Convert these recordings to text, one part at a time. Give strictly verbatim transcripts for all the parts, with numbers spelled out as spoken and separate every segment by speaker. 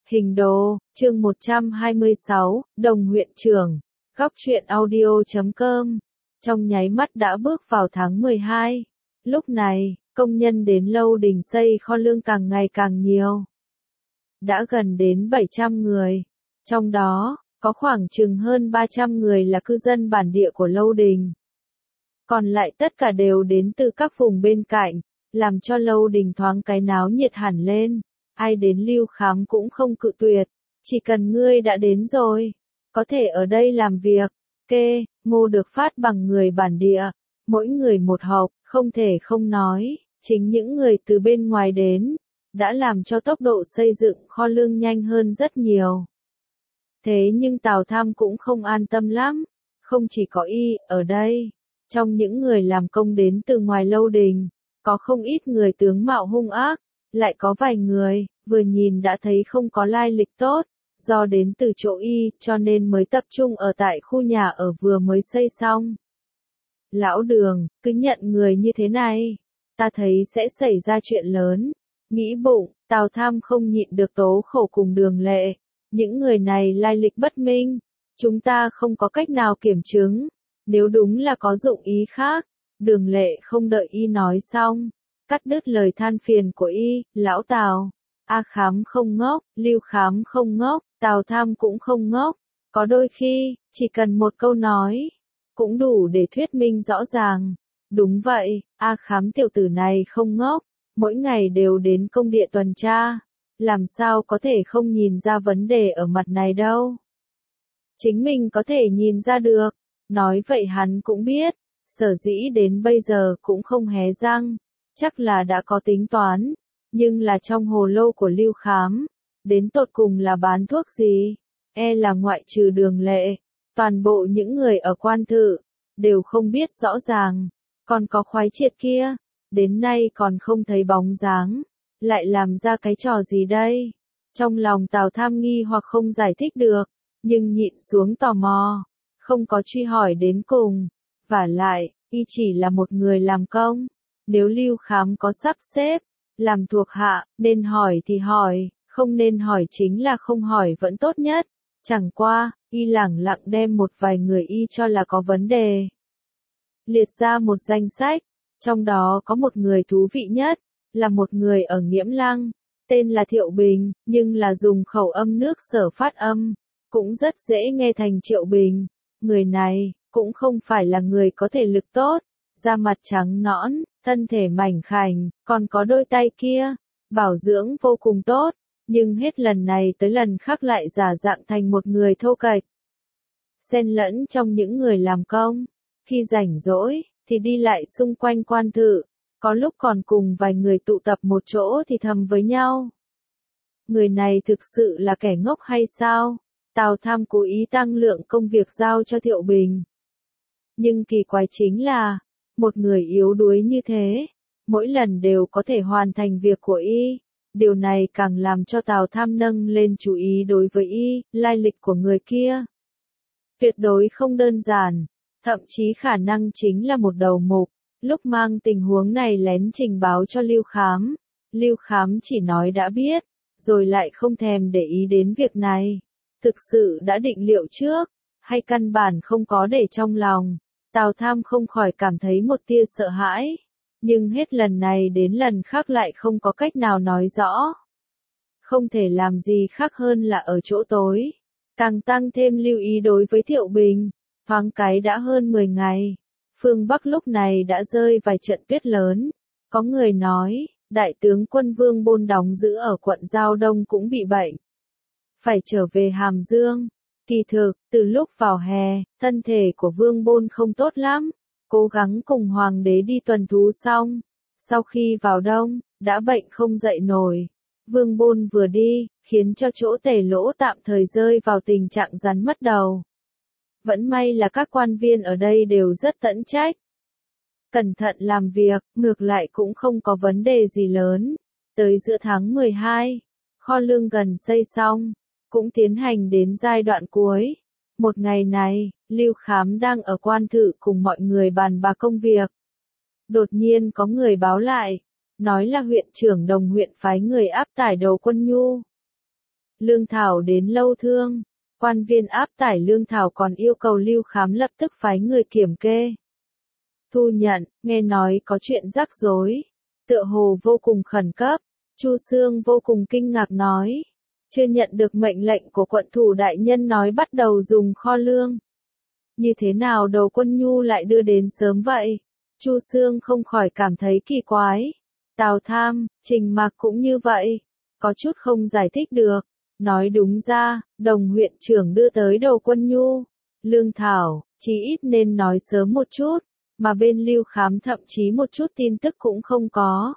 Speaker 1: Hình đồ, chương một trăm hai mươi sáu, Đồng huyện trưởng, góc truyện audio chấm com. Trong nháy mắt đã bước vào tháng mười hai. Lúc này, công nhân đến lâu đình xây kho lương càng ngày càng nhiều. Đã gần đến bảy trăm người. Trong đó, có khoảng chừng hơn ba trăm người là cư dân bản địa của lâu đình. Còn lại tất cả đều đến từ các vùng bên cạnh, làm cho lâu đình thoáng cái náo nhiệt hẳn lên. Ai đến Lưu Khám cũng không cự tuyệt, chỉ cần ngươi đã đến rồi, có thể ở đây làm việc. Kê, ngô được phát bằng người bản địa, mỗi người một hộp, không thể không nói, chính những người từ bên ngoài đến, đã làm cho tốc độ xây dựng kho lương nhanh hơn rất nhiều. Thế nhưng Tào Tham cũng không an tâm lắm, không chỉ có y ở đây, trong những người làm công đến từ ngoài lâu đình, có không ít người tướng mạo hung ác. Lại có vài người, vừa nhìn đã thấy không có lai lịch tốt, do đến từ chỗ y, cho nên mới tập trung ở tại khu nhà ở vừa mới xây xong. Lão Đường, cứ nhận người như thế này, ta thấy sẽ xảy ra chuyện lớn. Nghĩ bụng, Tào Tham không nhịn được tố khổ cùng Đường Lệ. Những người này lai lịch bất minh, chúng ta không có cách nào kiểm chứng, nếu đúng là có dụng ý khác. Đường Lệ không đợi y nói xong, cắt đứt lời than phiền của y, lão Tào, A Khám không ngốc, Lưu Khám không ngốc, Tào Tham cũng không ngốc, có đôi khi, chỉ cần một câu nói, cũng đủ để thuyết minh rõ ràng. Đúng vậy, A Khám tiểu tử này không ngốc, mỗi ngày đều đến công địa tuần tra, làm sao có thể không nhìn ra vấn đề ở mặt này đâu. Chính mình có thể nhìn ra được, nói vậy hắn cũng biết, sở dĩ đến bây giờ cũng không hé răng. Chắc là đã có tính toán, nhưng là trong hồ lô của Lưu Khám, đến tột cùng là bán thuốc gì, e là ngoại trừ Đường Lệ, toàn bộ những người ở quan thự, đều không biết rõ ràng, còn có Khoái Triệt kia, đến nay còn không thấy bóng dáng, lại làm ra cái trò gì đây, trong lòng Tào Tham nghi hoặc không giải thích được, nhưng nhịn xuống tò mò, không có truy hỏi đến cùng, vả lại, y chỉ là một người làm công. Nếu Lưu Khám có sắp xếp, làm thuộc hạ, nên hỏi thì hỏi, không nên hỏi chính là không hỏi vẫn tốt nhất. Chẳng qua, y lẳng lặng đem một vài người y cho là có vấn đề. Liệt ra một danh sách, trong đó có một người thú vị nhất, là một người ở Nghiễm Lăng, tên là Thiệu Bình, nhưng là dùng khẩu âm nước Sở phát âm, cũng rất dễ nghe thành Triệu Bình. Người này, cũng không phải là người có thể lực tốt, da mặt trắng nõn, thân thể mảnh khảnh, còn có đôi tay kia, bảo dưỡng vô cùng tốt, nhưng hết lần này tới lần khác lại giả dạng thành một người thô kệch. Xen lẫn trong những người làm công, khi rảnh rỗi, thì đi lại xung quanh quan thự, có lúc còn cùng vài người tụ tập một chỗ thì thầm với nhau. Người này thực sự là kẻ ngốc hay sao? Tào Tham cố ý tăng lượng công việc giao cho Thiệu Bình. Nhưng kỳ quái chính là, một người yếu đuối như thế, mỗi lần đều có thể hoàn thành việc của y, điều này càng làm cho Tào Tham nâng lên chú ý đối với y, lai lịch của người kia. Tuyệt đối không đơn giản, thậm chí khả năng chính là một đầu mục, lúc mang tình huống này lén trình báo cho Lưu Khám. Lưu Khám chỉ nói đã biết, rồi lại không thèm để ý đến việc này. Thực sự đã định liệu trước, hay căn bản không có để trong lòng. Tào Tham không khỏi cảm thấy một tia sợ hãi, nhưng hết lần này đến lần khác lại không có cách nào nói rõ. Không thể làm gì khác hơn là ở chỗ tối, càng tăng thêm lưu ý đối với Thiệu Bình, thoáng cái đã hơn mười ngày. Phương Bắc lúc này đã rơi vài trận tuyết lớn, có người nói, đại tướng quân Vương Bôn đóng giữ ở quận Giao Đông cũng bị bệnh, phải trở về Hàm Dương. Kỳ thực, từ lúc vào hè, thân thể của Vương Bôn không tốt lắm, cố gắng cùng hoàng đế đi tuần thú xong, sau khi vào đông, đã bệnh không dậy nổi. Vương Bôn vừa đi, khiến cho chỗ Tề Lỗ tạm thời rơi vào tình trạng rắn mất đầu. Vẫn may là các quan viên ở đây đều rất tận trách, cẩn thận làm việc, ngược lại cũng không có vấn đề gì lớn. Tới giữa tháng mười hai, kho lương gần xây xong, cũng tiến hành đến giai đoạn cuối. Một ngày này, Lưu Khám đang ở quan thự cùng mọi người bàn bạc công việc. Đột nhiên có người báo lại, nói là huyện trưởng Đồng huyện phái người áp tải đầu quân nhu. lương thảo đến lâu thương. Quan viên áp tải lương thảo còn yêu cầu Lưu Khám lập tức phái người kiểm kê. Thu nhận, nghe nói có chuyện rắc rối. Tựa hồ vô cùng khẩn cấp. Chu Xương vô cùng kinh ngạc nói. Chưa nhận được mệnh lệnh của quận thủ đại nhân nói bắt đầu dùng kho lương. Như thế nào đầu quân nhu lại đưa đến sớm vậy? Chu Xương không khỏi cảm thấy kỳ quái. Tào Tham, Trình Mạc cũng như vậy. Có chút không giải thích được. Nói đúng ra, đồng huyện trưởng đưa tới đầu quân nhu. Lương thảo, chí ít nên nói sớm một chút. Mà bên Lưu Khám thậm chí một chút tin tức cũng không có.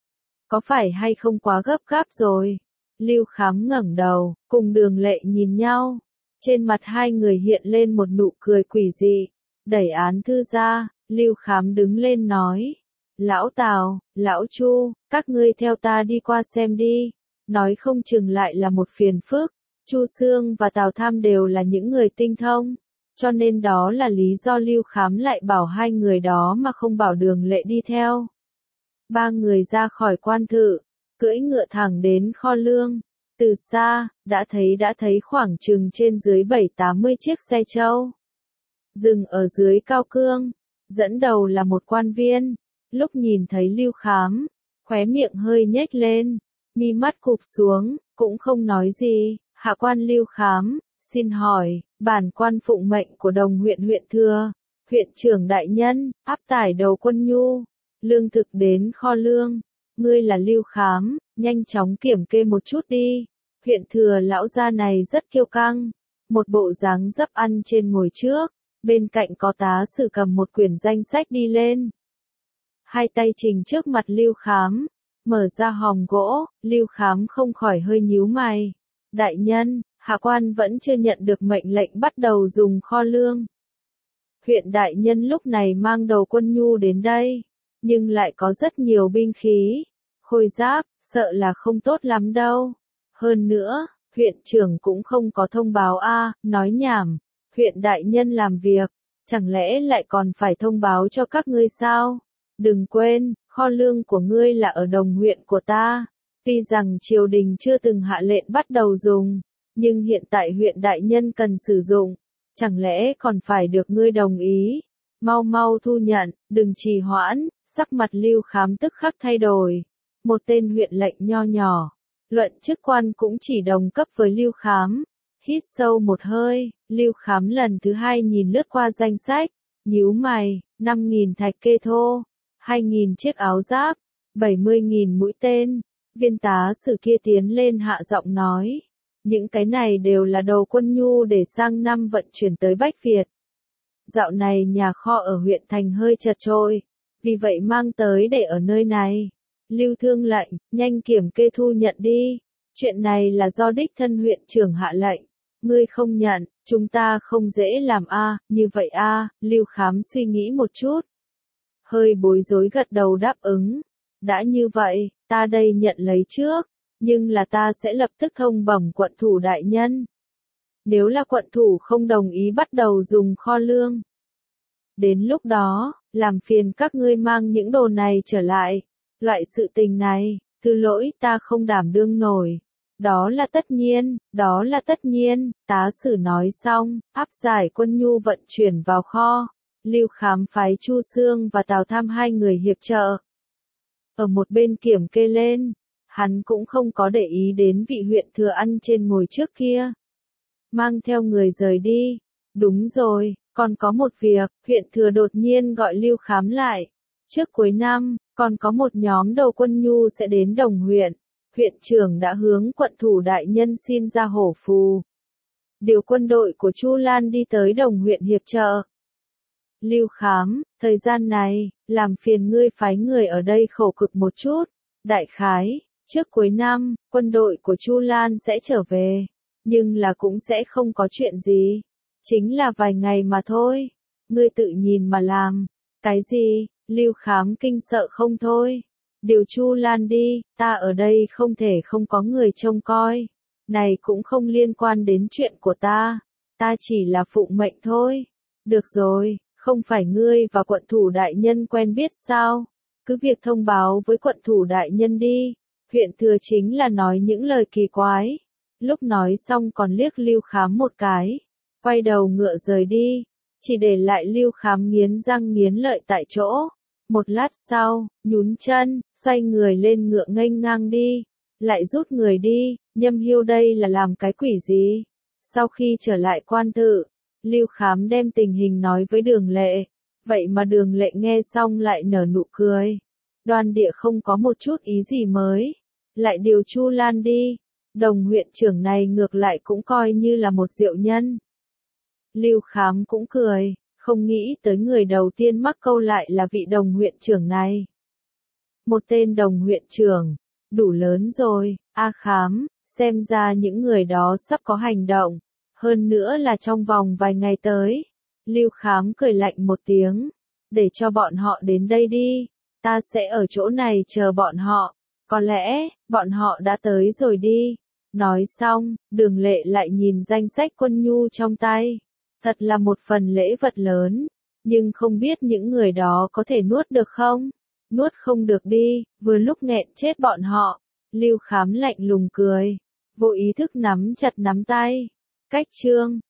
Speaker 1: Có phải hay không quá gấp gáp rồi? Lưu Khám ngẩng đầu, cùng Đường Lệ nhìn nhau. Trên mặt hai người hiện lên một nụ cười quỷ dị. Đẩy án thư ra, Lưu Khám đứng lên nói. Lão Tào, Lão Chu, các ngươi theo ta đi qua xem đi. Nói không chừng lại là một phiền phức. Chu Xương và Tào Tham đều là những người tinh thông. Cho nên đó là lý do Lưu Khám lại bảo hai người đó mà không bảo Đường Lệ đi theo. Ba người ra khỏi quan thự, cưỡi ngựa thẳng đến kho lương. Từ xa, đã thấy đã thấy khoảng chừng trên dưới bảy tám mươi chiếc xe trâu. Dừng ở dưới cao cương, dẫn đầu là một quan viên. Lúc nhìn thấy Lưu Khám, khóe miệng hơi nhếch lên, mi mắt cụp xuống, cũng không nói gì. Hạ quan Lưu Khám, xin hỏi, bản quan phụng mệnh của đồng huyện huyện thừa, huyện trưởng đại nhân, áp tải đầu quân nhu, lương thực đến kho lương. Ngươi là Lưu Khám, nhanh chóng kiểm kê một chút đi. Huyện thừa lão gia này rất kiêu căng, một bộ dáng dấp ăn trên ngồi trước, bên cạnh có tá sử cầm một quyển danh sách đi lên. Hai tay trình trước mặt Lưu Khám, mở ra hòm gỗ, Lưu Khám không khỏi hơi nhíu mày. Đại nhân, hạ quan vẫn chưa nhận được mệnh lệnh bắt đầu dùng kho lương. Huyện đại nhân lúc này mang đầu quân nhu đến đây, nhưng lại có rất nhiều binh khí, khôi giáp, sợ là không tốt lắm đâu. Hơn nữa, huyện trưởng cũng không có thông báo a, nói nhảm, huyện đại nhân làm việc, chẳng lẽ lại còn phải thông báo cho các ngươi sao? Đừng quên, kho lương của ngươi là ở đồng huyện của ta. Tuy rằng triều đình chưa từng hạ lệnh bắt đầu dùng, nhưng hiện tại huyện đại nhân cần sử dụng, chẳng lẽ còn phải được ngươi đồng ý? Mau mau thu nhận, đừng trì hoãn. Sắc mặt Lưu Khám tức khắc thay đổi. Một tên huyện lệnh nho nhỏ, luận chức quan cũng chỉ đồng cấp với Lưu Khám. Hít sâu một hơi, Lưu Khám lần thứ hai nhìn lướt qua danh sách, nhíu mày, năm nghìn thạch kê thô, hai nghìn chiếc áo giáp, bảy mươi nghìn mũi tên. Viên tá sử kia tiến lên hạ giọng nói, những cái này đều là đầu quân nhu để sang năm vận chuyển tới Bách Việt. Dạo này nhà kho ở huyện thành hơi chật chội, vì vậy mang tới để ở nơi này. Lưu Thương lệnh, nhanh kiểm kê thu nhận đi. Chuyện này là do đích thân huyện trưởng hạ lệnh. Ngươi không nhận, chúng ta không dễ làm a, như vậy a. Lưu Khám suy nghĩ một chút, hơi bối rối gật đầu đáp ứng. Đã như vậy, ta đây nhận lấy trước, nhưng là ta sẽ lập tức thông bẩm quận thủ đại nhân. Nếu là quận thủ không đồng ý bắt đầu dùng kho lương, đến lúc đó, làm phiền các ngươi mang những đồ này trở lại. Loại sự tình này, thứ lỗi ta không đảm đương nổi. Đó là tất nhiên, đó là tất nhiên. Tá sử nói xong, áp giải quân nhu vận chuyển vào kho. Lưu Khám phái Chu Xương và Tào Tham hai người hiệp trợ. Ở một bên kiểm kê lên, hắn cũng không có để ý đến vị huyện thừa ăn trên ngồi trước kia. Mang theo người rời đi. Đúng rồi, còn có một việc, huyện thừa đột nhiên gọi Lưu Khám lại. Trước cuối năm, còn có một nhóm đầu quân nhu sẽ đến đồng huyện. Huyện trưởng đã hướng quận thủ đại nhân xin ra hổ phù. Điều quân đội của Chu Lan đi tới đồng huyện hiệp trợ. Lưu Khám, thời gian này, làm phiền ngươi phái người ở đây khổ cực một chút. Đại khái, trước cuối năm, quân đội của Chu Lan sẽ trở về. Nhưng là cũng sẽ không có chuyện gì. Chính là vài ngày mà thôi. Ngươi tự nhìn mà làm. Cái gì? Lưu Khám kinh sợ không thôi. Điều Chu Lan đi, ta ở đây không thể không có người trông coi. Này cũng không liên quan đến chuyện của ta. Ta chỉ là phụng mệnh thôi. Được rồi, không phải ngươi và quận thủ đại nhân quen biết sao? Cứ việc thông báo với quận thủ đại nhân đi. Huyện thừa chính là nói những lời kỳ quái. lúc nói xong còn liếc Lưu Khám một cái, quay đầu ngựa rời đi, chỉ để lại Lưu Khám nghiến răng nghiến lợi tại chỗ. Một lát sau, nhún chân, xoay người lên ngựa nghênh ngang đi, lại rút người đi, Nhâm Hiêu đây là làm cái quỷ gì? Sau khi trở lại quan tự, Lưu Khám đem tình hình nói với Đường Lệ, vậy mà Đường Lệ nghe xong lại nở nụ cười. Đoan Địa không có một chút ý gì mới, lại điều Chu Lan đi, Đồng huyện trưởng này ngược lại cũng coi như là một diệu nhân. Lưu Khám cũng cười, không nghĩ tới người đầu tiên mắc câu lại là vị Đồng huyện trưởng này. Một tên Đồng huyện trưởng, đủ lớn rồi, A Khám, xem ra những người đó sắp có hành động, hơn nữa là trong vòng vài ngày tới. Lưu Khám cười lạnh một tiếng, để cho bọn họ đến đây đi, ta sẽ ở chỗ này chờ bọn họ, có lẽ, bọn họ đã tới rồi đi. Nói xong, Đường Lệ lại nhìn danh sách quân nhu trong tay, thật là một phần lễ vật lớn, nhưng không biết những người đó có thể nuốt được không? Nuốt không được đi, vừa lúc nghẹn chết bọn họ. Lưu Khám lạnh lùng cười, vô ý thức nắm chặt nắm tay. Cách chương